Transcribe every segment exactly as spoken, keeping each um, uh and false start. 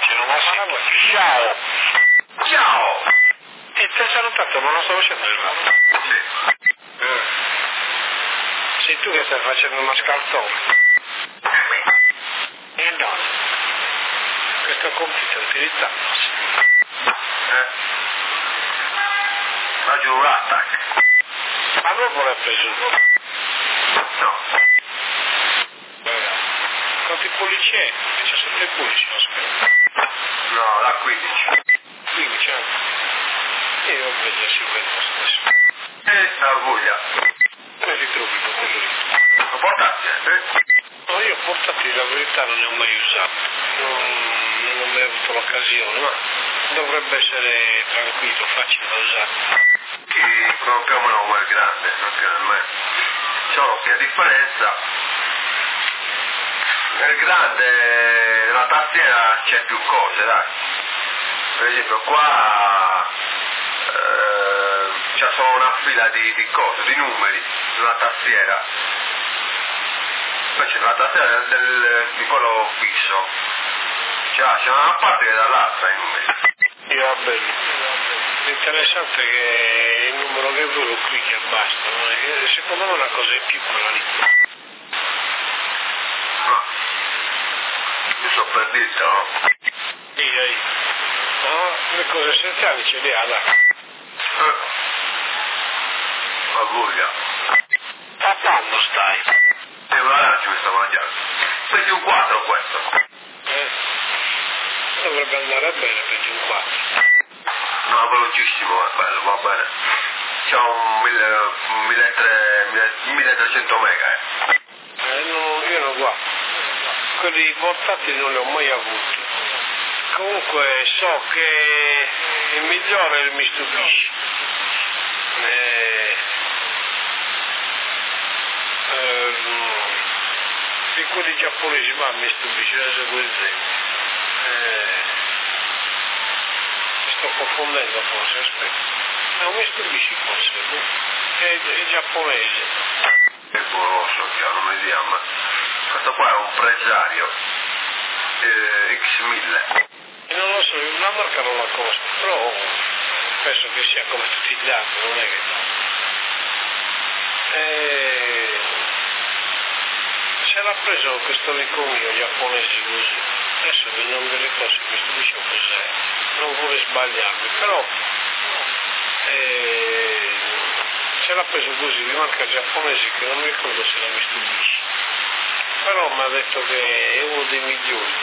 facendo una salata. Ciao! Ciao! E ti hai salutato, ma non sto facendo il lavoro. Sì. Eh. Sei tu che stai facendo una scaltone. E no. Questo compito è utilizzato. Eh? Faccio un attack. Ma non l'ho preso. No. Quanti pollici è? diciassette pollici, aspetta. No, da quindici. quindici anni. E io vedo si vede stesso. E sta voglia. Come ti trovi con quello lì? Lo portati, eh? No, io portati la verità non ne ho mai usato. Non, non ho mai avuto l'occasione, ma dovrebbe essere tranquillo, facile da usare. Che più o meno come il grande, naturalmente. Solo che a differenza nel grande nella tastiera c'è più cose, dai. Per esempio qua eh, c'è solo una fila di, di cose, di numeri, nella tastiera. Poi c'è una tastiera del, del, di quello fisso. Cioè, c'è una parte che dall'altra i numeri. Io va bene. L'interessante è che il numero che vuoi lo clicchi e basta. No? E secondo me una cosa in più quella lì. No. Io so per dirti, no? Sì, dai. No, le cose essenziali ce le ha, dai. Eh. Ma voglia. A quando stai? È un arancio che sta mangiando. Prendi un quattro questo. Eh? Dovrebbe andare bene per un quattro. No, velocissimo, è bello, va bene. C'ha un milletrecento mega, eh. Eh, no, io non guardo. Quelli portati non li ho mai avuti. Comunque so che il migliore è il Mitsubishi. Eh, ehm, di quelli giapponesi, ma Mitsubishi, adesso questo eh, mi sto confondendo forse, aspetta. È un Mitsubishi forse, è, è giapponese. È buono, so che non mi dia, ma questo qua è un Presario eh, X mille. E non lo so, la marca non la conosco, però penso che sia come tutti gli altri, non è che... E... se l'ha preso questo amico mio giapponese così, adesso il nome delle cose mi stupisce cos'è, non vorrei sbagliarmi, però eh, se l'ha preso così di marca giapponese che non mi ricordo se la mi stupisce, però mi ha detto che è uno dei migliori.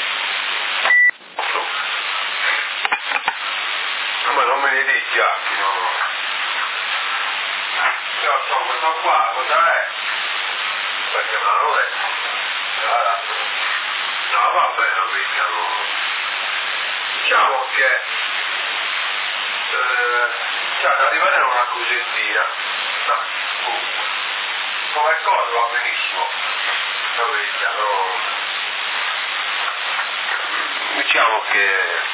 Ma non me ne dici, Giacchi, no. Io so, questo qua, cosa è? Perché me l'hanno detto. Allora, no, va bene, non mi diciamo. Diciamo che eh, cioè, da rivedere una cosettina. No, comunque. Come cosa va benissimo. Non mi diciamo. Diciamo che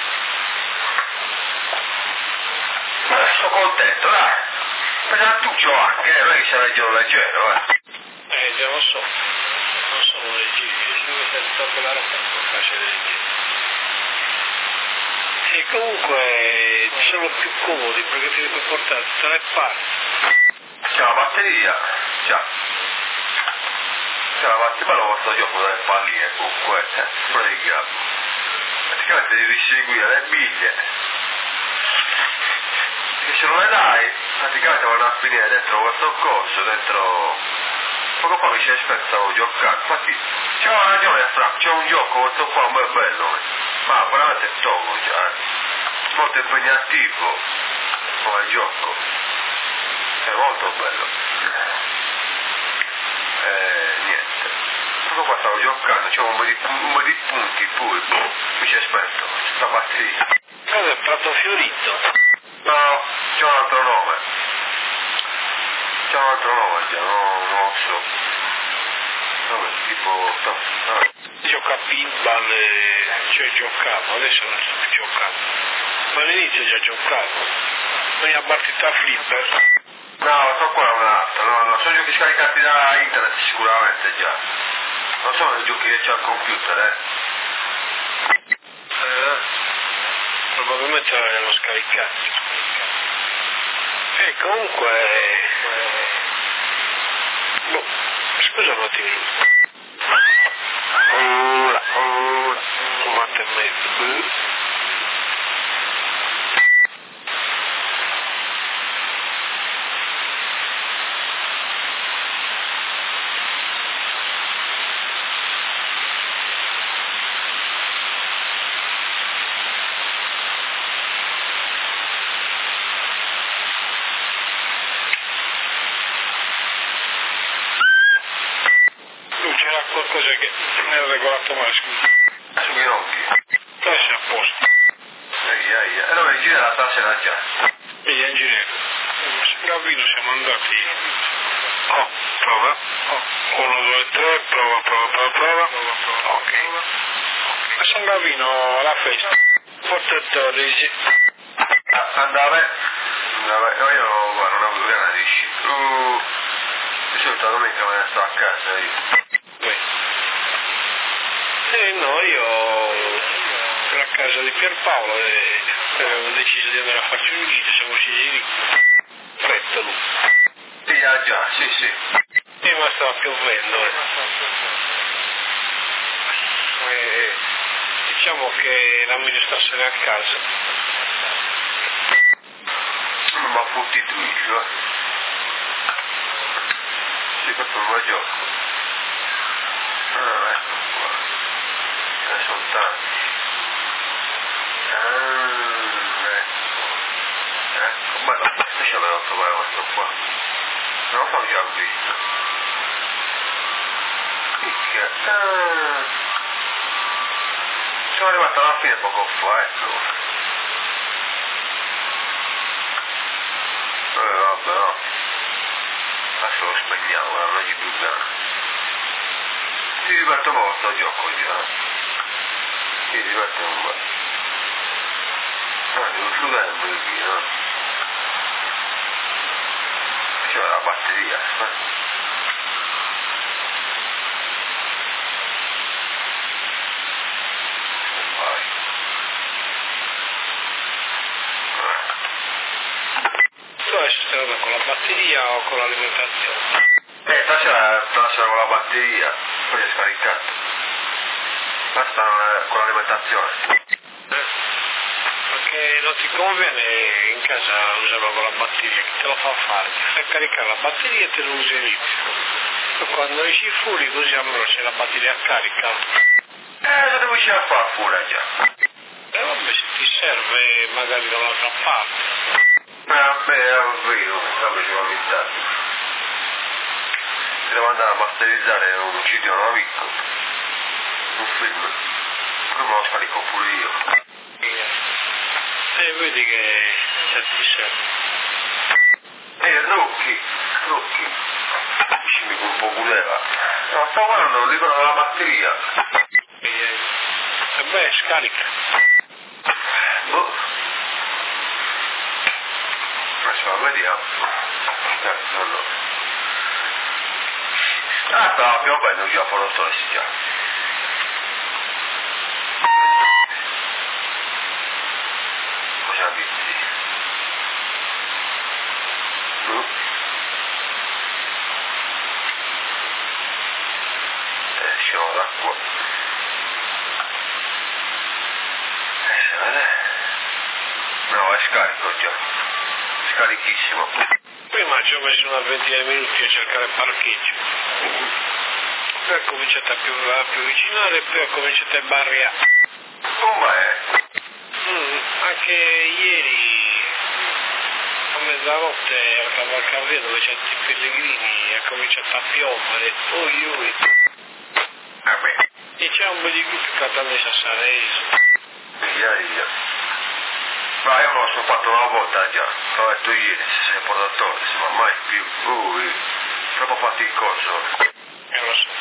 sono contento, dai. Ma tu c'ho anche, non è che sei leggero leggero, eh. Eh, già lo so, non sono leggeri, io sono stato la roba per facile leggeri. E comunque sono più comodi perché ti puoi portare tre parti. C'è la batteria, già. C'è la batteria, ma lo posso gioco dalle palline comunque, eh, frega. Praticamente devi seguire le biglie. Che se non le dai, praticamente vanno a finire dentro questo coso, dentro... Poco fa mi si è spezzato giocare, infatti c'è una ragione Fra, c'è un gioco questo qua un bel bello, ma veramente togo già, eh. Molto impegnativo come gioco, è molto bello. E niente, poco fa stavo giocando, c'è un po' di, un po' di punti pure, mi si è spento, sta batteria. Cosa è Prato Fiorito? No, c'è un altro nome. C'è un altro nome già, no, non lo so. Vabbè, tipo... No, no. Gioca a pinball, e... cioè giocavo, adesso non sto più giocando. Ma all'inizio già giocavo. Ogni partita a flipper. No, sto qua è un altro, no, no, sono giochi scaricati da internet sicuramente già. Non sono i giochi che c'è al computer, eh. Eh? metterla nello scaricante. E comunque... Boh, scusa un attimino. Ora, ora, quattro e mezzo. C'era qualcosa che non era regolato male, scusa. Sui ginocchi. Adesso è a posto. Ehi, ehi, e allora il giro la stasera già. Vedi, ingegnere, se Gravino siamo andati. Oh, prova. Oh, uno, due, tre, prova, prova, prova, prova. Ok. A San Gravino alla festa. Portatori. Andava, andava, no, io guarda, non ho avuto ganas di uscire. Uh, di solito la domenica me ne sto a casa io. Eh no, io ero a casa di Pierpaolo e avevo deciso di andare a farci un giro, siamo usciti di fretta lui. Sì, ah, già, sì, sì. E ma stava piovendo. Eh. E, diciamo che era meglio starsene a casa. Non mi ha fottito io, eh. Sì, questo non lo gioco. Ah, ecco qua. Ce ne sono tanti. Ah, ecco. Ecco, ma no, questo ce l'avevo trovato questo qua. Non lo so, già ho visto. Picchia. Ah. Sono arrivato alla fine poco fa, ecco. Eh, vabbè, no. Adesso lo spegniamo, non gli più bene. Si diverte molto il gioco già. Si diverte un po'. Ah, devo sudare un pochino, no? C'è la batteria, eh? Vai. Tu adesso stai andando con la batteria o con l'alimentazione? Eh, stasera, stasera con la batteria, poi è scaricato. Basta con l'alimentazione. Eh? Perché non ti conviene in casa usarlo con la batteria, che te lo fa fare, ti fai caricare la batteria e te lo usi lì. E quando esci fuori così almeno c'è la batteria a carica. Eh, lo devo uscire a fare fuori già. E vabbè, se ti serve magari da un'altra parte. Eh, vabbè, è vero, vabbè, ci va a ventare. Si devo andare a masterizzare un C D di un amico. Un film. Poi me lo scarico pure io. E vedi che se ti serve. Eh, Rocchi, Rocchi. Scimi con un po' culeva. No, sto guardando, lo dicono la batteria. E, e beh, scarica. Boh. Adesso vediamo. Adesso no. Ah, stava piovendo già fuori sto si già. Cosa dici? No? Eh, scemo d'acqua. Eh, se vede? No, è scarico già. Scarichissimo. Prima ci ho messo una ventina di minuti a cercare il parcheggio. Poi ha cominciato a, più, a più avvicinare e poi ha cominciato a barriare. Com'è? Mm, anche ieri a mezzanotte al Cavalcavia dove c'è i pellegrini ha cominciato a piovere. Ui ui. Vabbè. E c'è un bel di gruppi catanesi a Sareso. Via, via. Ma io me lo sono fatto una volta già, l'ho detto ieri, se sei portatore, se ma mai più. Ui, troppo faticoso. Eh lo so.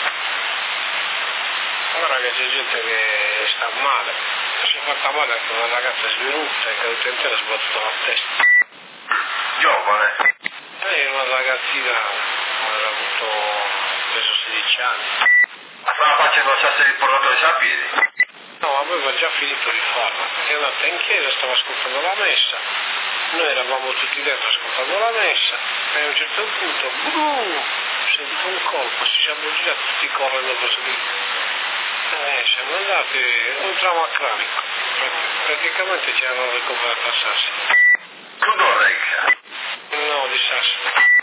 Allora che c'è gente che sta male. Si è fatta male anche una ragazza svenuta e caduta in terra e sbattuta la testa. Giovane. Lei è una ragazzina, aveva avuto penso sedici anni. Ma stava facendo il sasso di portatore a piedi? No, ma aveva già finito di farla, è andata in chiesa, stava ascoltando la messa, noi eravamo tutti dentro ascoltando la messa e a un certo punto brum, sentito un colpo, ci siamo girati tutti correndo così, eh, siamo andati un trauma cranico, praticamente ci hanno recuperato a Sassi. Tu Dorreggia? No, di Sassi.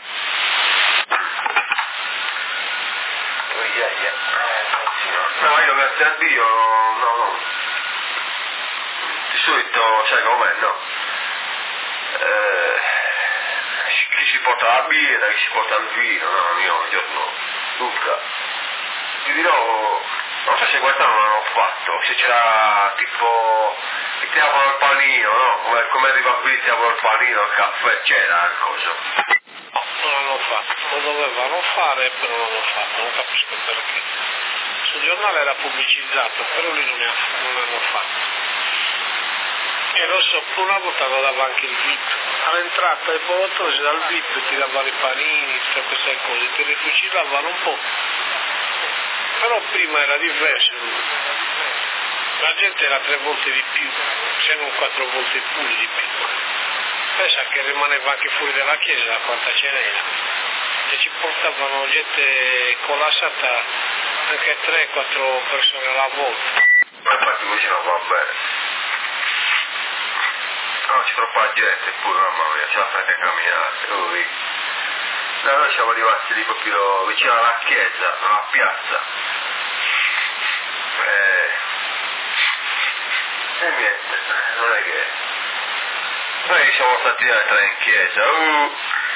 Oh, yeah, yeah. No, io grazie a Dio, no, no. Di solito, sai com'è, no? Eh, chi si porta la birra, chi si porta il vino, no, io un giorno, Luca, ti dirò, non so se quest'anno non l'hanno fatto, se c'era tipo, ti tiravano il panino, no? Come, come arriva qui ti tiravano il panino, il caffè, c'era il coso. No, non l'hanno fatto, lo dovevano fare, però non l'hanno fatto, non capisco perché. Sul giornale era pubblicizzato, però lì non, è, non l'hanno fatto. E lo so, una volta lo dava anche il V I P. All'entrata del Bolottosi dal V I P ti davano i panini, tutte queste cose, ti rifucilavano un po'. Però prima era diverso. La gente era tre volte di più, se non quattro volte pure di più. Pensa che rimaneva anche fuori dalla chiesa da quanta ce n'era. E ci portavano gente collassata anche tre quattro persone alla volta. Ma infatti così non va bene. No, c'è troppa gente pure, mamma mia, ce la fate a camminare. Ui. No, noi siamo rimasti lì proprio vicino alla chiesa, alla piazza. Eh, e niente, non è che... Noi siamo stati a tre in chiesa. Uh.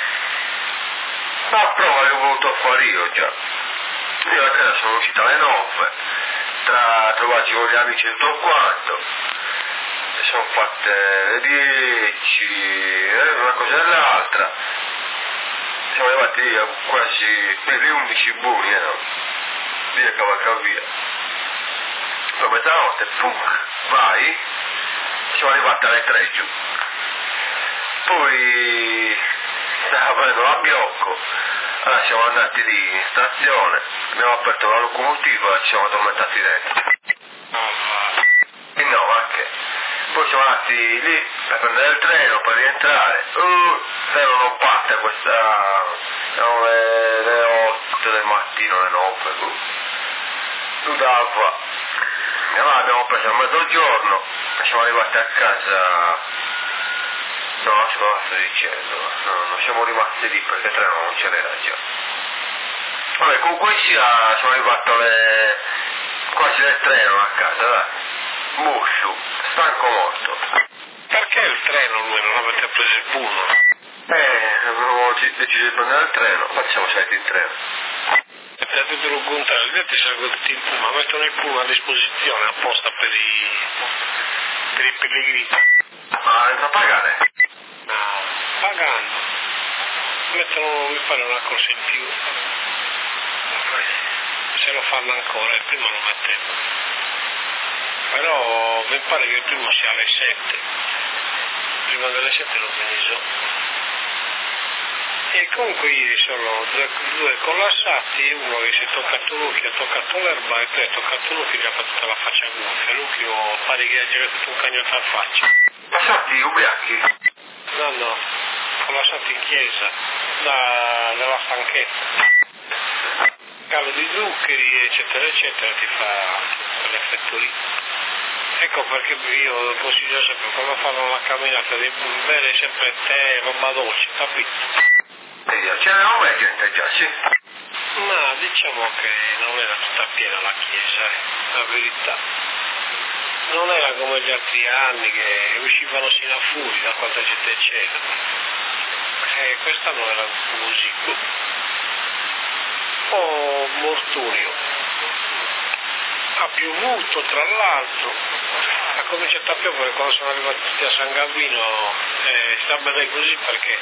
Ma prova che ho voluto fare io già. Io a casa sono uscito alle nove, tra trovarci con gli amici e tutto quanto. E sono fatte le dieci, una cosa e l'altra. Siamo arrivati lì a quasi per le undici buoni, eh, no? Lì a cavalcare via. Poi a mezzanotte, pum, vai. Siamo arrivati alle tre giù. Poi stava prendendo la Biocco. Allora siamo andati lì in stazione, abbiamo aperto la locomotiva e ci siamo addormentati dentro. E no, anche. Poi siamo andati lì per prendere il treno, per rientrare. Uh, treno non parte questa... Siamo le, le otto del mattino, le nove. Uh. Tu dava. E allora abbiamo preso a mezzogiorno e siamo arrivati a casa... No, non lo sto dicendo, no, non siamo rimasti lì perché il treno non ce n'era già. Vabbè, comunque sia, sono arrivato alle... quasi del treno a casa, dai. Muscio, stanco molto. Perché il treno lui non avete preso il pullman? Eh, avevo deciso di prendere il treno, facciamo salire in treno. E per tutto il contrario, gli altri salgono tutti in pullman, mettono il pullman a disposizione apposta per i... per i pellegrini. Ma senza pagare? No, pagando. Mettono, mi pare, una cosa in più. Se lo fanno ancora, il primo lo mettevano. Però mi pare che il primo sia alle sette. Prima delle sette l'ho preso. E comunque ieri sono due, due collassati, uno che si è toccato l'occhio, ha toccato l'erba e poi ha toccato l'occhio e gli ha fatto tutta la faccia gonfia. L'occhio pare che ha girato tutto un cagnotto alla faccia. Passati ubriachi? No, no, collassati in chiesa, da, dalla stanchezza. Calo di zuccheri, eccetera, eccetera, ti fa quell'effetto lì. Ecco perché io consiglio sempre, quando fanno una camminata, di bere sempre tè, roba dolce, capito? Ce n'era mai gente già, sì? Ma diciamo che non era tutta piena la chiesa, eh, la verità. Non era come gli altri anni che uscivano sino a fuori da quanta gente c'era. E quest'anno era così. Oh, morturio. Ha piovuto tra l'altro, ha cominciato a piovere quando sono arrivati tutti a San Gavino, eh, sta bene così perché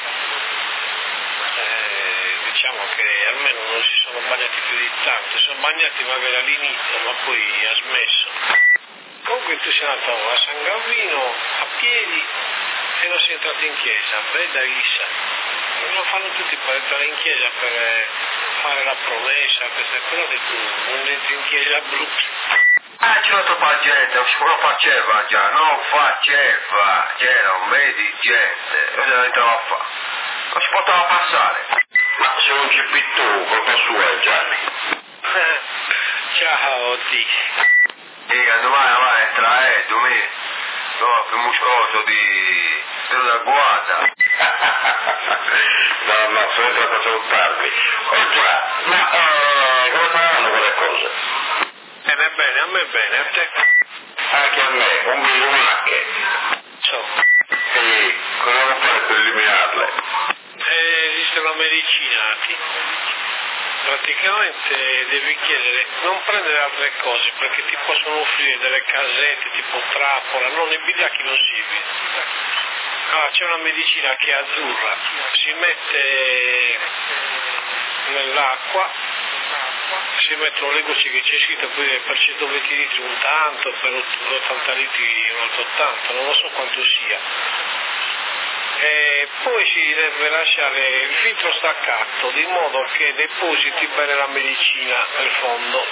eh, diciamo che almeno non si sono bagnati più di tanto, si sono bagnati magari all'inizio ma poi ha smesso. Comunque tu sei andato a San Gavino a piedi e non sei entrato in chiesa, beh da Issa. Lo fanno tutti per entrare in chiesa per fare la promessa, queste cose, tu non entri in chiesa brutto. Ah, c'è troppa gente, non faceva già, non faceva, c'era un medigente, e non entrava a fare, non si poteva passare. Ma se non c'è più tu, colpa sua Gianni. Ciao, Di. Dica, domani va a entrare, eh, domenica, no, più muscoloso di... della guarda. No, no, sono entrato a salutarvi. Oh già, ma eh, come faranno quelle cose? Bene, bene, a me bene, a te? Anche a me, un bisunacche. So. E cosa devo fare per eliminarle? Eh, esiste una medicina, Ti. Praticamente devi chiedere, non prendere altre cose perché ti possono offrire delle casette tipo trappola, non nei bigliacchi nocivi. Ah, c'è una medicina che è azzurra, si mette nell'acqua, si mettono le gocce che c'è scritto per centoventi litri un tanto, per ottanta litri un altro tanto, non lo so quanto sia. E poi si deve lasciare il filtro staccato di modo che depositi bene la medicina nel fondo.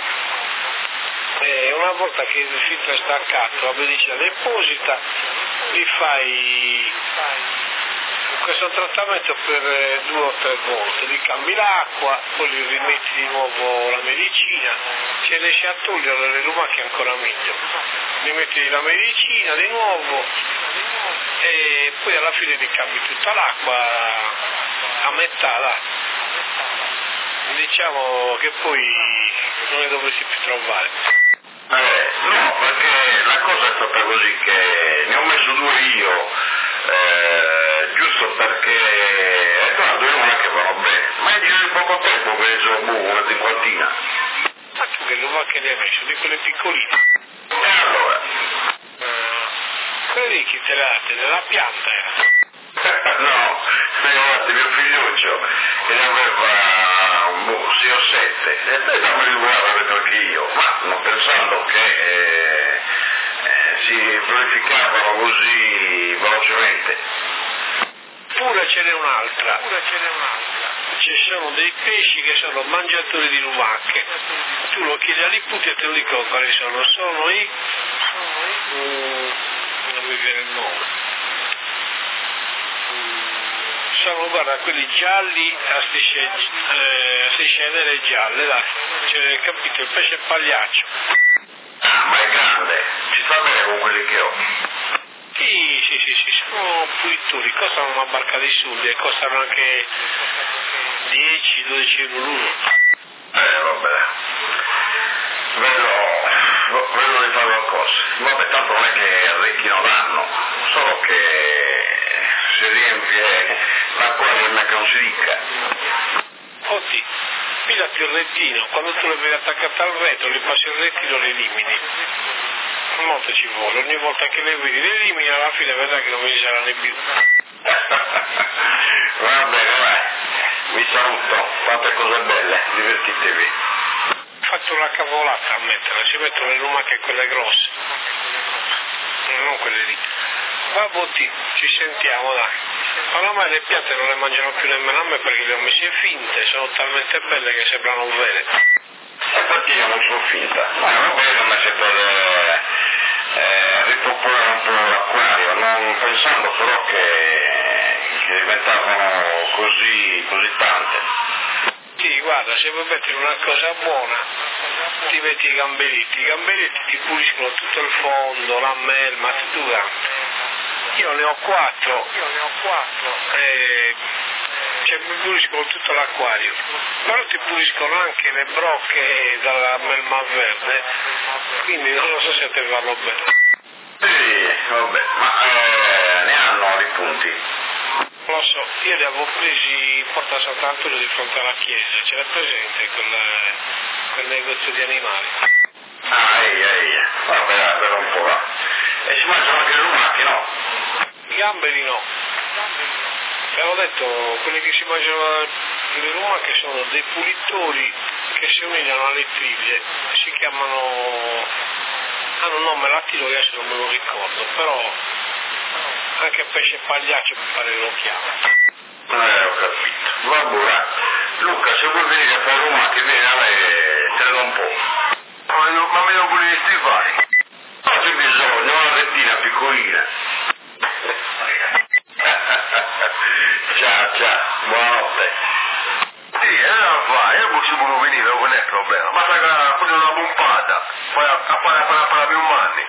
E una volta che il filtro è staccato, la medicina deposita, li fai questo trattamento per due o tre volte, li cambi l'acqua, poi li rimetti di nuovo la medicina, se riesci a togliere le lumache ancora meglio, li metti la medicina di nuovo e poi alla fine ti cambi tutta l'acqua a metà là. Diciamo che poi non ne dovresti più trovare. Eh, no, perché la cosa è stata così che ne ho messo due io, eh, giusto perché, eh, guarda, io non è che vanno bene, ma è di poco tempo che ne sono boh, una cinquantina. Ma tu che lumache ne hai messo? Di quelle piccoline? E allora? Quelli chi te l'ate? Della pianta era? No, guardate, mio figliuccio che ne aveva boh, sei o sette, e poi non mi riguarda perché io, ma non pensando che eh, eh, si verificavano così velocemente. Pure ce n'è un'altra. Pure ce n'è un'altra. Ci sono dei pesci che sono mangiatori di lumache. Tu lo chiedi all'ipute e te lo dico quali sono. Sono i... Mm, non mi viene il nome. Sono, guarda, quelli gialli a strisce, eh, a strisce nere gialle, dai, cioè, capito, il pesce pagliaccio. Ah, ma è grande, ci sta bene con quelli che ho. Sì, sì, sì, sì, sono pulitori, costano una barca di soldi e costano anche dieci dodici euro l'uno. Eh, vabbè, vedo, vedo di fare qualcosa. Vabbè, tanto non è che arricchino l'anno, solo che si riempie l'acquario e che non si ricca. Otti, pilati il rettino, quando tu lo vedi attaccato al retro, li passi il rettino e lo elimini. Molto ci vuole, ogni volta che le vedi le elimini, alla fine vedrai che non mi saranno più. Va bene, vai, vi saluto, fate cose belle, divertitevi. Ho fatto una cavolata a mettere, si mettono le lumache quelle grosse, non quelle lì. Va Botti, ci sentiamo dai. Oramai le piante non le mangiano più nemmeno a me perché le ho messe finte, sono talmente belle che sembrano vere. E perché io non sono finta? Ma va bene, ma se per eh, eh, ripopolare un po' l'acquario, non pensando però che, che diventavano così, così tante. Sì, guarda, se vuoi mettere una cosa buona, ti metti i gamberitti, i gamberitti ti puliscono tutto il fondo, la melma, tutto quanto. Io ne ho quattro, io ne ho quattro, e cioè, mi puliscono tutto l'acquario, però ti puliscono anche le brocche dalla melma verde, quindi non lo so se te vanno bene. Sì, vabbè, ma eh, ne hanno di punti. Lo so, io li avevo presi in Porta Sant'Antonio di fronte alla chiesa, c'era presente quel, quel negozio di animali. Ah, ehi, ehi, vabbè, per un po' va. E si mangiano anche le lumache, no? I gamberi no. Avevo detto, quelli che si mangiano le lumache sono dei pulitori che si somigliano alle triglie, si chiamano, hanno un nome latino che adesso non me lo ricordo, però anche pesce pagliaccio mi pare lo chiama. Eh, ho capito. Va buona. Luca, se vuoi venire a fare lumache, vieni a me, te ne do un po'. Ma ma, ma meno pure gli stivali. Non c'è bisogno, una rettina piccolina. Ciao, ciao, buonanotte. Sì, eh, non fai, io possiamo venire, non è problema. Ma sai che pure una pompata, poi a fare a fare più manni.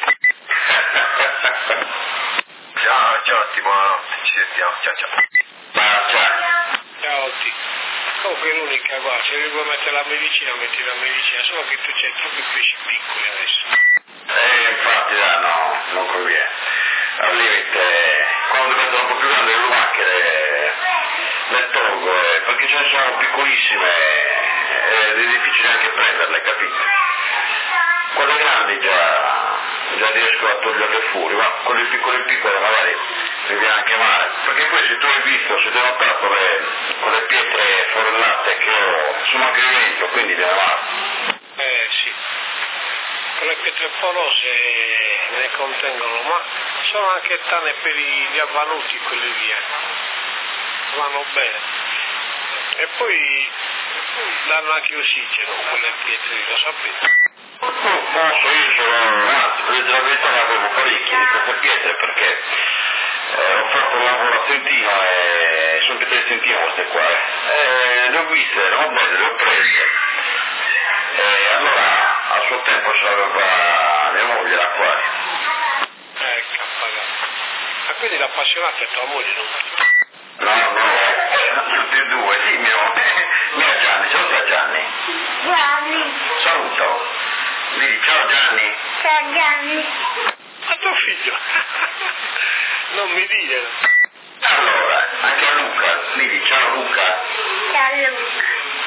Ciao, ciao, ti buonanotte, ci sentiamo, ciao, ciao. Ciao, ciao. Ciao Ti. Comunque l'unica qua, se vi vuoi mettere la medicina, metti la medicina, solo che tu c'hai troppi pesci piccoli adesso. Eh, infatti, là, no, non conviene. Al limite, quando diventano un po' più grandi le lumache le, le tolgo, eh, perché ce ne sono piccolissime ed è difficile anche prenderle, capito? Quelle grandi già, già riesco a toglierle fuori, ma quelle piccole piccole magari mi viene anche male, perché poi se tu hai visto, se ti hai notato le, quelle pietre forellate che ho, sono anche di vento, quindi viene male. Eh sì. Quelle pietre porose ne contengono, ma sono anche tane per gli avvanuti quelli lì, eh. Vanno bene. E poi danno anche ossigeno quelle pietre lì, lo sapete? Non so, io sono, anzi, per dire la verità ne avevo parecchie di queste pietre perché eh, ho fatto un lavoro a Trentino e sono pietre di Trentino queste qua, eh. Eh, le ho viste, erano belle, le ho prese. E allora a suo tempo ce l'aveva mia moglie l'acquario. Eh, cappagato. Ma quindi l'appassionata è tua moglie, non tu? No, no, tutti e due, sì, mio, mio Gianni, saluta Gianni. Gianni, Saluto. Dici ciao Gianni. ciao Gianni, Ma tuo figlio? Non mi dire. Allora, anche a Luca, dici ciao Luca. ciao Luca,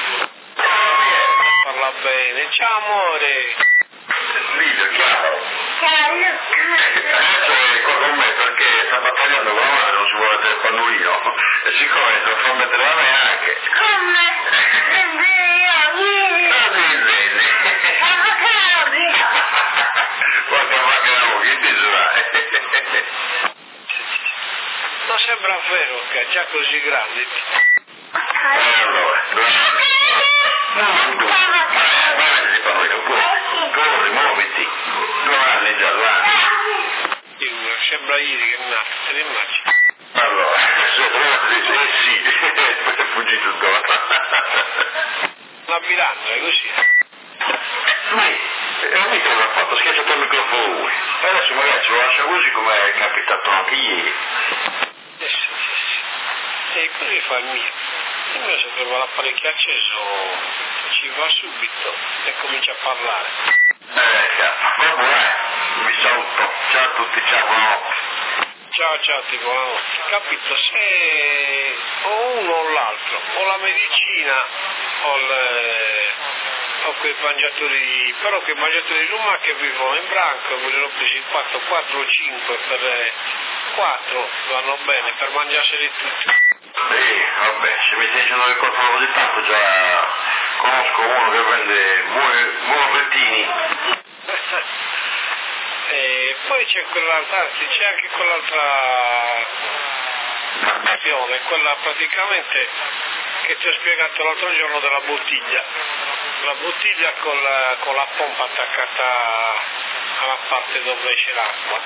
Parla bene. Ciao amore. Livio, ciao. ciao Luca, Adesso è qua con me perché sta battagliando con la madre, non si vuole mettere il pannolino. E siccome se lo fa mettere da me anche. come? È vero, ieri, Ah, sì, vedi. Qualche macchina che ti sarà. Non sembra vero che è già così grande. Allora, no, tu, vai, vai a mettere il pannolino, corri, corri, muoviti. Due anni già, due anni. Dio, sembra ieri che è nato, te ne immagini? Allora, se trovate eh sì, poi è fuggito dopo. Una bilancia, è così. Sì, e mica l'ha fatto, schiacciato il microfono lui. E adesso magari ce lo lascia così come è capitato anche ieri. Eh sì, sì, sì. E così fa il mio. Il mio se trova l'apparecchio acceso ci va subito e comincia a parlare. Eh, cazzo, vabbè, eh, vi saluto. Ciao a tutti, ciao, buonanotte. Ciao ciao ti buonanotte. Capito, se o uno o l'altro, o la medicina o, le, o quei mangiatori, però quei mangiatori di lumache che vivono in branco, me ne ho presi quattro, quattro o cinque per quattro vanno bene per mangiarseli tutti. Sì, vabbè, se mi stai dicendo che costano così tanto già conosco uno che vende buoni, buoni pettini. E poi c'è quell'altra, anzi c'è anche quell'altra opzione, quella praticamente che ti ho spiegato l'altro giorno della bottiglia. La bottiglia con la, con la pompa attaccata alla parte dove c'è l'acqua.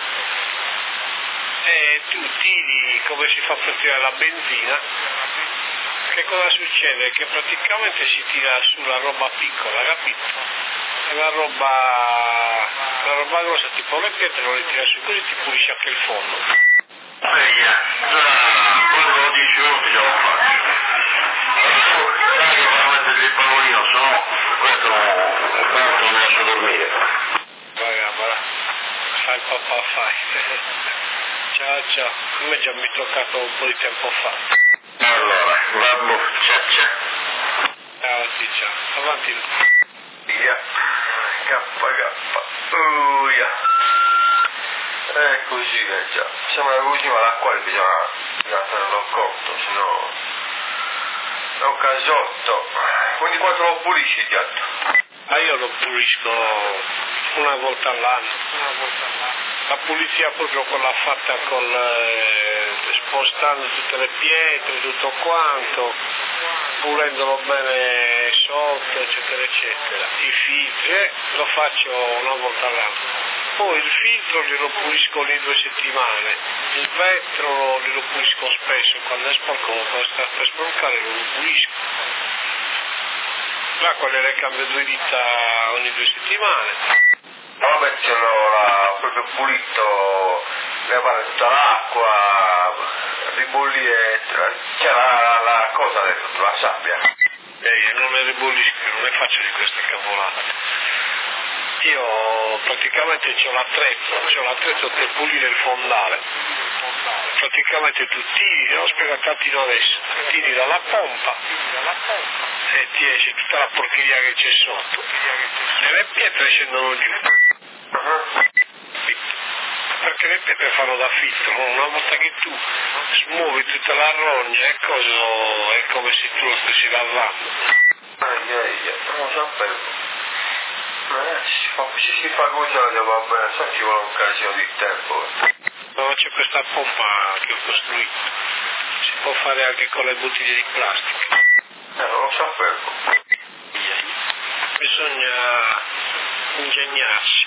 E tu tiri come si fa per tirare la benzina. Che cosa succede? Che praticamente si tira sulla roba piccola, capito? E la roba, la roba grossa tipo le pietre non le tira su, così ti pulisce anche il fondo. Via, già, quando lo dici io già lo faccio. Dai che vado a mettere il pannolino, se no questo non, questo non mi lascia dormire. Vai, va, fai il papà, fai. Ciao, ciao. A me già mi è toccato un po' di tempo fa. Allora, vabbè, ciao ciao. Ciao, sì, ciao. Avanti. Via, K K, uia. È così che già, sembra così ma l'acqua bisogna, bisogna tenerlo conto, sennò è un casotto. Ogni quanto lo pulisci il gatto? Ma io lo pulisco una volta all'anno. Una volta all'anno. La pulizia proprio quella fatta col eh, spostando tutte le pietre, tutto quanto. pulendolo bene sotto, eccetera, eccetera. I filtri, eh, lo faccio una volta all'anno. Poi il filtro glielo pulisco ogni due settimane, il vetro glielo pulisco spesso, quando è sporco lo sta per sporcare lo pulisco. L'acqua le ricambio due dita ogni due settimane. No, metterlo là, proprio pulito, levare tutta l'acqua, ribollire, c'è la, la, la cosa dentro, la sabbia. Eh, non ne ribollisco, non ne faccio di queste cavolate. Io praticamente c'ho l'attrezzo, c'ho l'attrezzo per pulire il fondale. Praticamente tu tiri, l'ho spiegato a Tino adesso, tiri dalla pompa e ti esce tutta la porcheria che c'è sotto. E le pietre scendono giù. Perché le pietre fanno da filtro, una volta che tu smuovi tutta la rogna è, cosa, è come se tu lo stessi lavando. Ai ai ai, non lo sapevo. Eh, si fa, se si fa così va bene, so ci vuole un casino di tempo. No, c'è questa pompa che ho costruito, si può fare anche con le bottiglie di plastica. Eh, non lo sapevo. Bisogna ingegnarsi.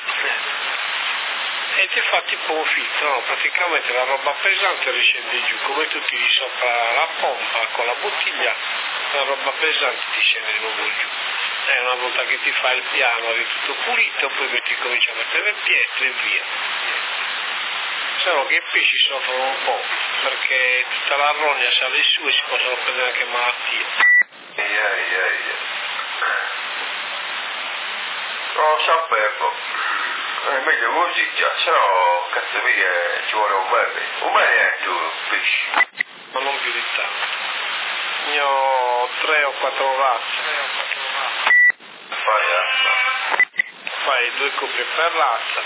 E ti fa tipo un filtro, no? Praticamente la roba pesante riscende giù, come tu tiri sopra la pompa con la bottiglia, la roba pesante ti scende di nuovo giù. E una volta che ti fai il piano è tutto pulito, poi ti cominci a mettere le pietre e via. Solo che i pesci soffrono un po', perché tutta la rogna sale su e si possono prendere anche malattie. Ai ai ai. Non lo sapevo. È meglio così già, se no cazzo mia ci vuole un bel un bel tu pesci. Ma non più di tanto. Ne ho tre o quattro razze. Fai razza. Fai due coppie per razza.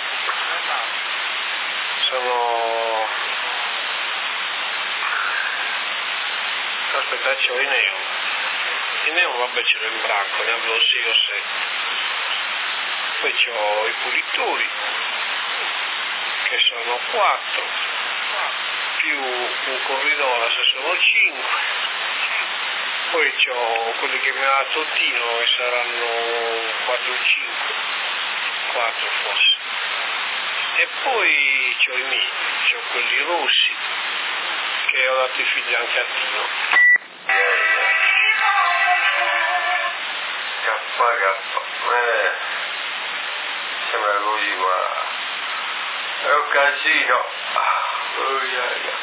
Sono... Aspetta, c'ho i neon. I neon vabbè ce l'ho in branco, ne avevo sei o sette. Poi c'ho i pulitori, che sono quattro, più un corridore se sono cinque. Poi c'ho quelli che mi ha dato Tino e saranno quattro o cinque, quattro forse. E poi c'ho i miei, c'ho quelli rossi, che ho dato i figli anche a Tino. Kappa kappa, eh, sembra così qua, è un casino. Oh, yeah, yeah.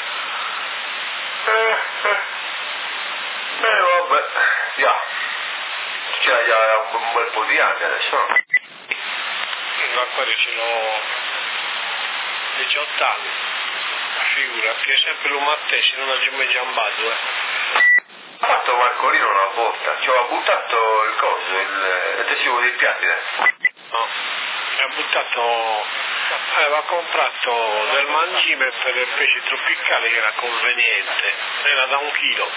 Eh, eh. Eh, vabbè, yeah. C'è già un bel po' di anni adesso, no? L'acquario ce l'ho diciotto anni, figurati, è sempre lo mattese, non ha mai giambato, eh. Ha fatto Marcolino una volta, ci aveva buttato il coso, il detersivo dei piatti dentro. No, ha buttato, aveva comprato del mangime per il pesce tropicale che era conveniente, era da un chilo.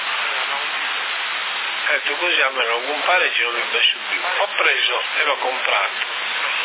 Ho detto così almeno un pareggio non mi messo più. Ho preso e l'ho comprato.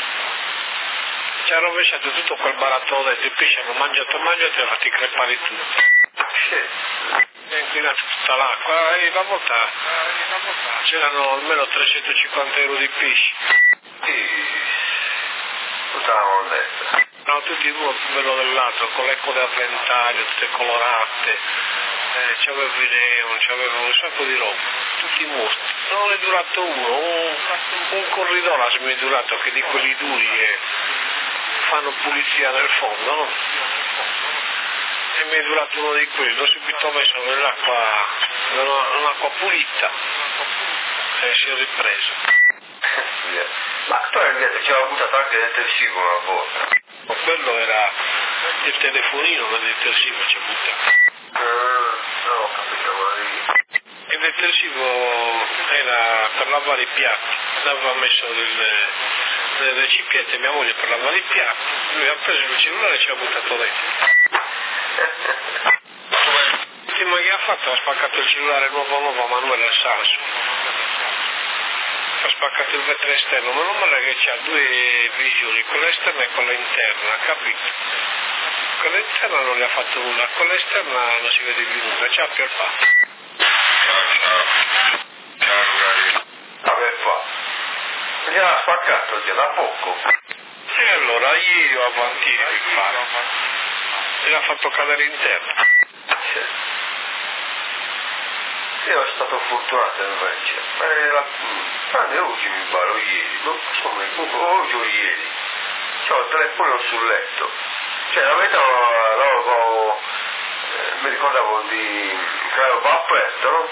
Ci ha rovesciato tutto quel barattolo dentro, il pesce hanno mangiato e mangiato e ha fatti crepare tutto. È inquinato tutta l'acqua e una volta c'erano almeno trecentocinquanta euro di pesci. Sì, tutta la mondezza. Erano tutti uno più bello dell'altro, con le code a ventaglio, tutte colorate, eh, c'avevo i neon, c'avevo un sacco di roba, tutti morti. Non è durato uno, un, un corridore mi è durato che di quelli duri che fanno pulizia nel fondo, no? E mi è durato uno di quelli, l'ho subito messo nell'acqua, nell'acqua pulita e si è ripreso. Ma tu hai detto che ci aveva buttato anche il detersivo una volta. Ma quello era il telefonino, ma il detersivo ci ha buttato. Uh, no, ho capito, ma Il detersivo era per lavare i piatti, aveva messo del, del recipiente mia moglie per lavare i piatti, lui ha preso il cellulare e ci ha buttato dentro. L'ultima che ha fatto ha spaccato il cellulare nuovo nuovo a Manuele Sanso, ha spaccato il vetro esterno, ma non male che c'ha due visioni, quella esterna e quella interna, capito? Quella interna non gli ha fatto nulla, quella esterna non si vede più nulla, c'ha più il fatto. fa? Perché l'ha spaccato già da poco. E allora ieri o avanti mi pare. E l'ha fatto cadere in terra. Sì. Io sono stato fortunato invece. Eh, la... Tranne oggi mi pare, o ieri, non so, oggi o ieri. C'ho il telefono sul letto. Cioè la verità no, no, eh, mi ricordavo di che l'avevo aperto, no?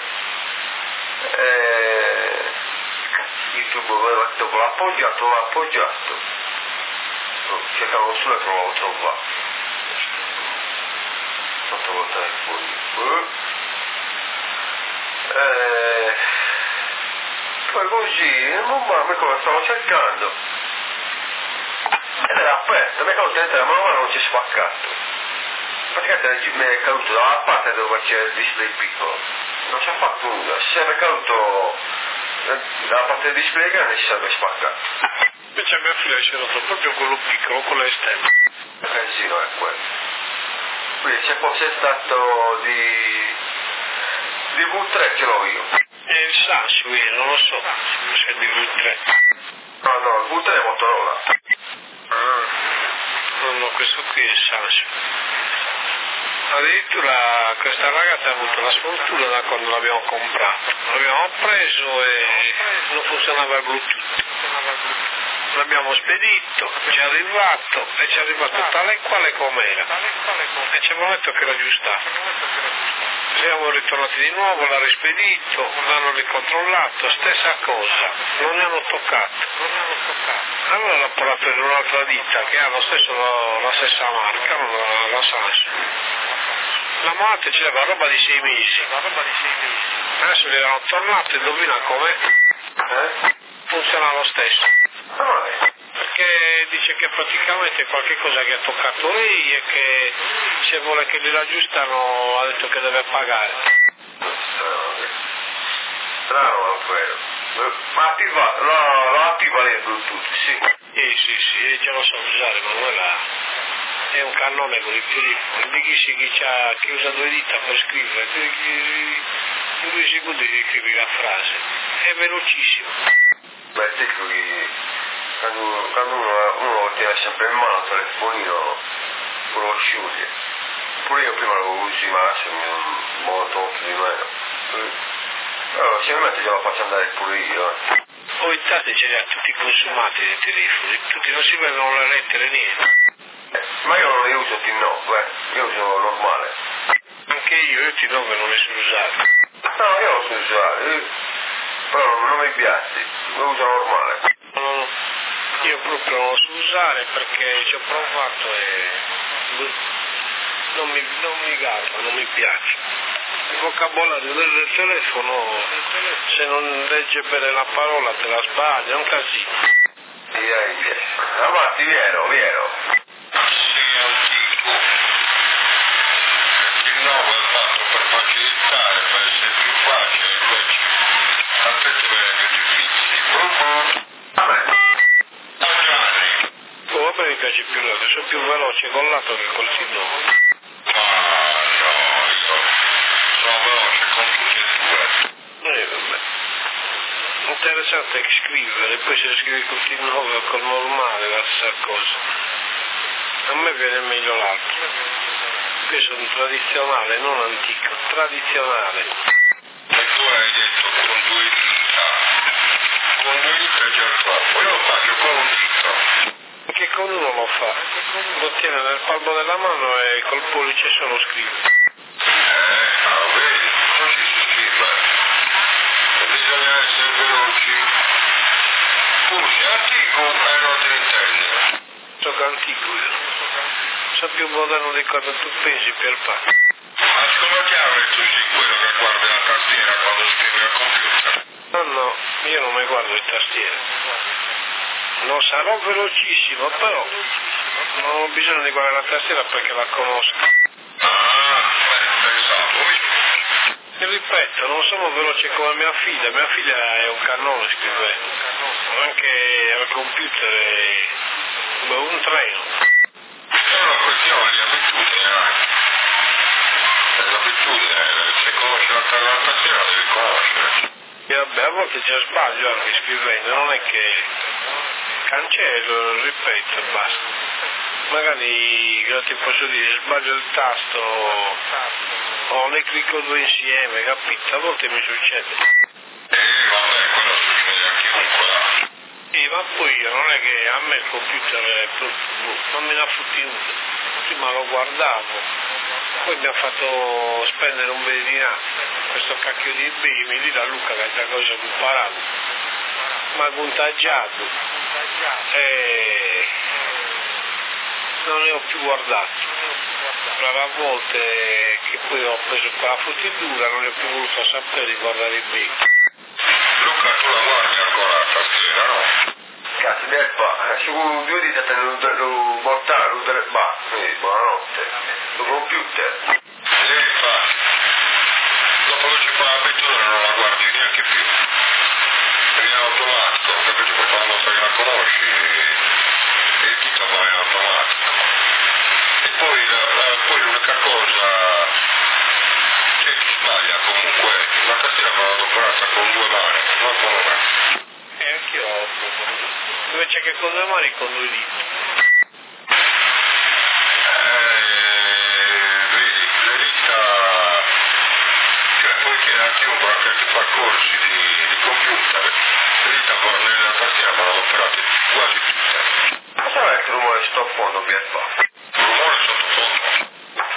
E... YouTube dopo l'ho appoggiato, l'ho appoggiato. Cercavo sulle trovavo trovato. Non trovo il telefono. Eh... Poi così, non ma come stavo cercando. Ed era aperto, mi è caduto dentro la mano, non si è spaccato. Praticamente mi è caduto dalla parte dove c'è il display piccolo. Non ci ha fatto nulla, si sarebbe caduto dalla parte del display grande si sarebbe spaccato. Invece a mia figlia si è rotto proprio quello piccolo, quello esterno. Il casino è quello. Quindi se fosse stato di... di V tre ce l'ho io. E il Samsung, non lo so, se è di V tre. No, no, il V tre è Motorola. Ah, no, no, questo qui è il Samsung. Addirittura questa ragazza ha avuto la sfortuna da quando l'abbiamo comprato. L'abbiamo preso e non funzionava il Bluetooth. L'abbiamo spedito, ci è arrivato e ci è arrivato tale e quale com'era. E ci abbiamo detto che era aggiustato. Siamo ritornati di nuovo, l'ha rispedito, l'hanno ricontrollato, stessa cosa, non ne hanno toccato. Allora l'ho portato in un'altra ditta che ha lo stesso, la stessa marca, la, la Samsung. La morte ci aveva roba di sei mesi. Adesso gli erano tornato, indovina com'è? Eh? Funziona lo stesso. Ah, Perché dice che praticamente è qualche cosa che ha toccato lei e che se vuole che glielo aggiustano ha detto che deve pagare. strano quello. Ma attiva, lo, lo attiva lei il Bluetooth, sì. Sì, sì, sì, già lo so usare, ma quella è un cannone con il telefono. Di chi si chi, chi usa due dita per scrivere, in due secondi ti scrivi la frase. È velocissimo. Beh, te che quando, quando uno, uno lo tiene sempre in mano il telefonino, lo scioglie. Pure io prima lo usi massimo, un modo tonto di meno. Allora, sicuramente glielo faccio andare pure io. Eh. O i tasti ce li ha tutti consumati dei telefoni, tutti non si vedono le lettere niente. Eh, ma io non li uso T nove, eh. Io uso normale. Anche io, io T nove non li so usare. No, io lo so usare, io... però non, non mi piace, lo uso normale. Non, io proprio non lo so usare perché ci ho provato e non mi, non mi garba, non mi piace. Il vocabolario del telefono, se non legge bene la parola te la sbaglia, è un casino. Direi che... Avanti, vero, vero. Sì, è antico. Il nuovo è fatto per facilitare, per essere più facile, invece sapete bene che è difficile. Vabbè. Gianni. Oh, vabbè, mi piace più l'altro, sono più veloce col lato che col T nove. Ah, no, io sono veloce con tutti e due. Eh, vabbè. Interessante è scrivere, poi se scrivi col T nove o col normale la stessa cosa. A me viene meglio l'altro. Qui sono tradizionale, non antico, tradizionale. E tu hai detto con due dita. Con due dita già fa, poi lo faccio con un dito. Che con uno lo fa, lo tiene nel palmo della mano e col pollice solo scrive. Eh, ah, vedi, così si scrive. E bisogna essere veloci. Tu sei antico e non ti intendi. Sono antico io. Sono più moderno di quando tu pensi, Pierpaolo. Ascoltiamo che tu sei quello che guarda la tastiera quando scrivi al computer. No, no, io non mi guardo le tastiere. Non sarò velocissimo, però non ho bisogno di guardare la tastiera perché la conosco. Ah, beh, pensavo. E ripeto, non sono veloce come mia figlia, mia figlia è un cannone scrivendo. Anche al computer è beh, un treno. È una questione di abitudine anche. È l'abitudine, se conosci la tastiera la devi conoscere. E vabbè, a volte c'è sbaglio anche scrivendo, non è che cancello, ripeto e basta. Magari, che non ti posso dire, sbaglio il tasto o ne clicco due insieme, capito? A volte mi succede. Eh, vabbè, quello succede a chiunque. Sì, ma poi io non è che a me il computer è proprio, non me ne ha fottuto nulla. Prima lo guardavo, poi mi ha fatto spendere un bel dinaro. Questo cacchio di eBay mi dirà Luca che altra cosa che ho imparato. Mi ha contagiato e non ne ho più guardato. A volte che poi ho preso quella fottidura non ne ho più voluto sapere di guardare eBay. Luca, tu la guardi ancora stasera, no? Cazzo, del fa, su due dita te lo portare, lo delle ba, quindi buonanotte, sul computer. Sì, infatti. Dopo che ci fa l'abitudine non la guardi neanche più. Perché è automatico, capito? Poi quando sai che la conosci, il titolo va in automatico. E poi, la, la, poi l'unica cosa, c'è chi sbaglia comunque, la tastiera me l'ho adoperata con due mani, non con una. E anche io ho invece che con due mani con due dita. Eh, vedi, le dita, cioè poiché anche uno anche che fa corsi di, di computer, le dita nella tastiera me l'ho adoperate quasi tutte. Cosa è il rumore sottofondo che fa? Rumore sottofondo.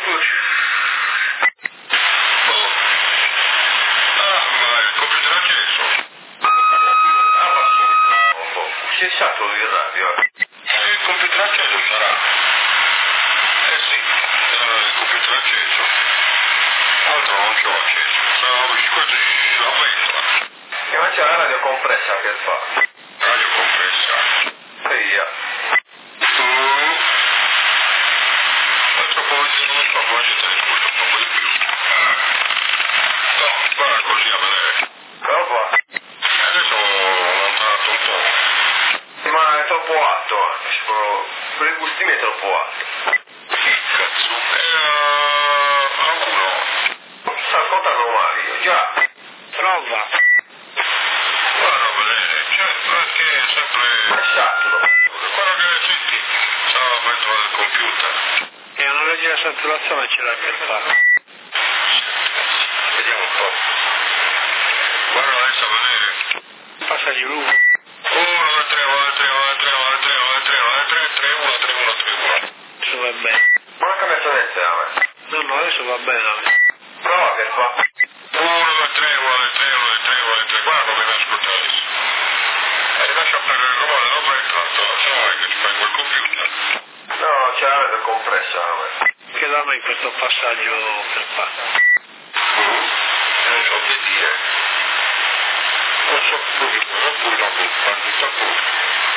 Boh. Ah, ma il computer acceso. Ah, ma subito. C'è stato il radio. Eh, il computer acceso sarà. Eh sì, eh, il computer acceso. Altro non ce l'ho acceso. No, questo è la pentola. E ma c'è la radio compressa che fa? Radio compressa. Via. Mm. Ma è troppo vicino, non so, ma te ne scusa un po' di più. Ah. No, guarda così a vedere. Però qua. Adesso ho allontanato un po'. Ma è troppo alto anche, sicuro. Per il gustino è troppo alto. Che cazzo? È a, a uno. Sta ascoltando male io, già. Prova. Guarda a vedere, cioè, perché è sempre... Lasciatelo. Quello che senti, c'ha la pentola del computer. E una legge di saturazione ce l'ha per fare. Vediamo un po'. Guarda adesso a vedere. Passagli lungo. uno, due, tre, uno, tre, uno, tre, uno, tre, uno, tre, uno, tre, tre, uno, tre, uno, tre, uno. Adesso va bene. Ma non cambia niente a me. No, no, adesso va bene a me. Prova che fa. uno, due, tre, uno, tre, uno, tre, uno, tre, guarda come mi ascolta adesso. E lascia prendere il rumore della pentola, se no è che ci fai quel computer. No, c'è la radio compressa a me. Che da me in questo passaggio per fare. Non so che dire. Non so più, non pure dopo, quando sta pure.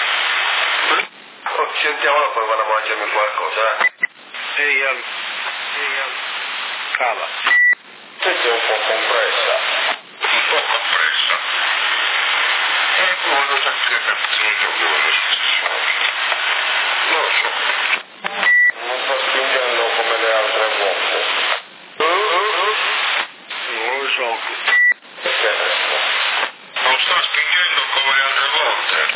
Oh, ci sentiamo dopo e vado a mangiarmi qualcosa, eh. Ehi, al... Ehi, al... Cava. Senti un po' compressa. Un po' compressa. E voglio sapere che non so più la discussione. Non lo so. Non sta spingendo come le altre volte. Non lo so. Perché adesso? Non sta spingendo come le altre volte.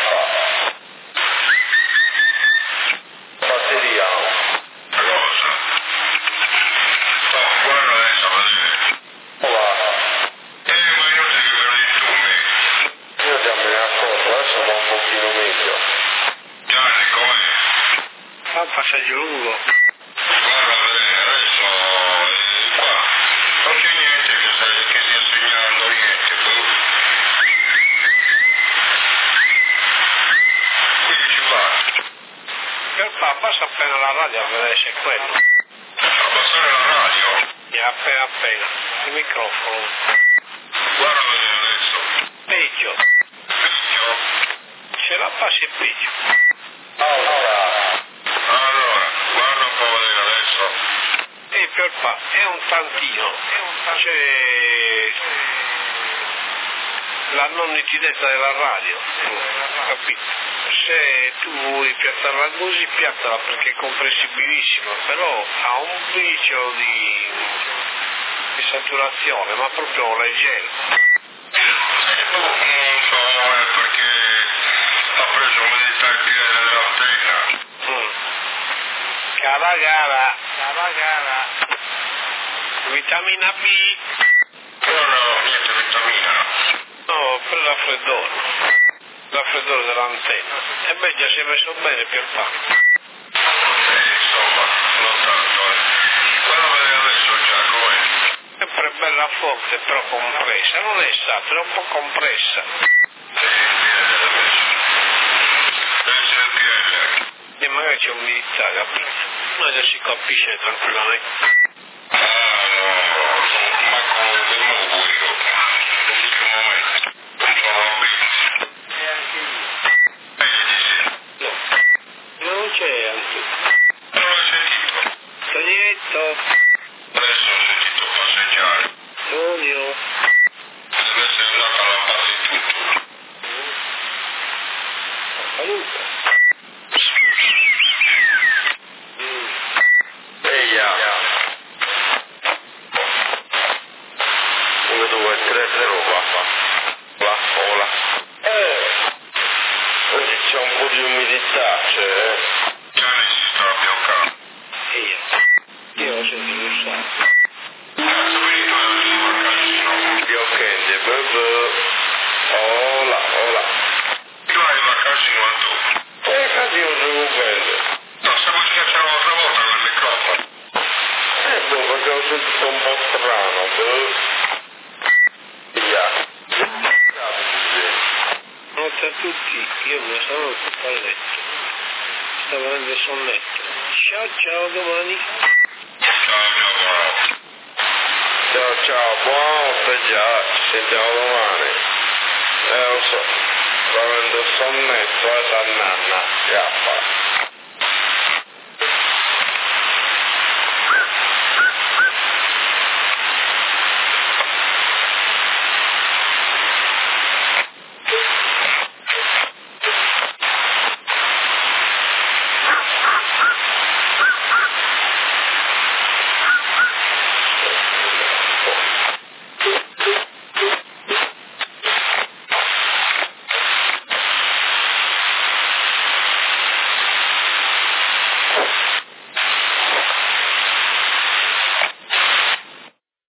Batteria. Cosa? No, guarda adesso a vedere. Guarda. Eh, ma io sei che me lo dici tu me. Io già me ne accorgo, adesso va un pochino meglio. Gianni, com'è? Fa un passaggio lungo. Guarda a vedere, adesso eh, qua non c'è niente che, stai, che stia segnando niente. quindici watt. Per fa, abbassa appena la radio a vedere se è quello. Abbassare la radio. E appena appena. Il microfono. Guarda a vedere adesso. Peggio. Figlio. Se la passi è peggio. Allora. Allora, guarda un po' a vedere adesso. E per fa, è un tantino. È un c'è la non nitidezza della radio. Capito? Se tu vuoi piazzarla così, piazzala perché è compressibilissima, però ha un briciolo di, di saturazione, ma proprio leggero. Non so, è perché ha preso umidità il piede dell'antenna. Mm. Cara cara, cara cara. Vitamina B? No, no, niente vitamina. No, per il raffreddore. Il raffreddore dell'antenna. E beh, già si è messo bene Pierpaolo. Eh, insomma, non tanto, eh. Guarda bene adesso già com'è. Sempre bella forte, però compressa. Non è sattura, è un po' compressa. Sì, il piede adesso. Deve essere il piede. E magari c'è umidità, capito? Ma già si capisce tranquillamente. Ah, no, ma come del muovo io. L'ultimo momento. Non sono visto. E anche io. E gli dici, No, non c'è anche. non l'hai sentito. Toglietto, Adesso ho sentito passeggiare. Tonio. Deve essere andata alla base di tutto. Luca. Mm. Eia. Uno, due, tre, roba. La cola. Eh. Oggi c'è un po' di umidità, c'è. Gianni si sta abbiocando. E io. Io ho sentito il sangue. Cazzo, vedi dove si va casino. Dio che bebè. Ola, ola. Tu hai va casino a tu. E casino devo prendere. No, stavo scherzando l'altra volta con il microfono. Eh, boh, perché ho sentito un po' strano, boh. Via. Notte a tutti, io me ne sono tutto a letto. Sto venendo sonnetto. Ciao ciao, domani. Ciao, ciao, buono. Ciao ciao, buonanotte già, ci sentiamo domani. Eh lo so, sto avendo sonnetto e da nanna, gaffa.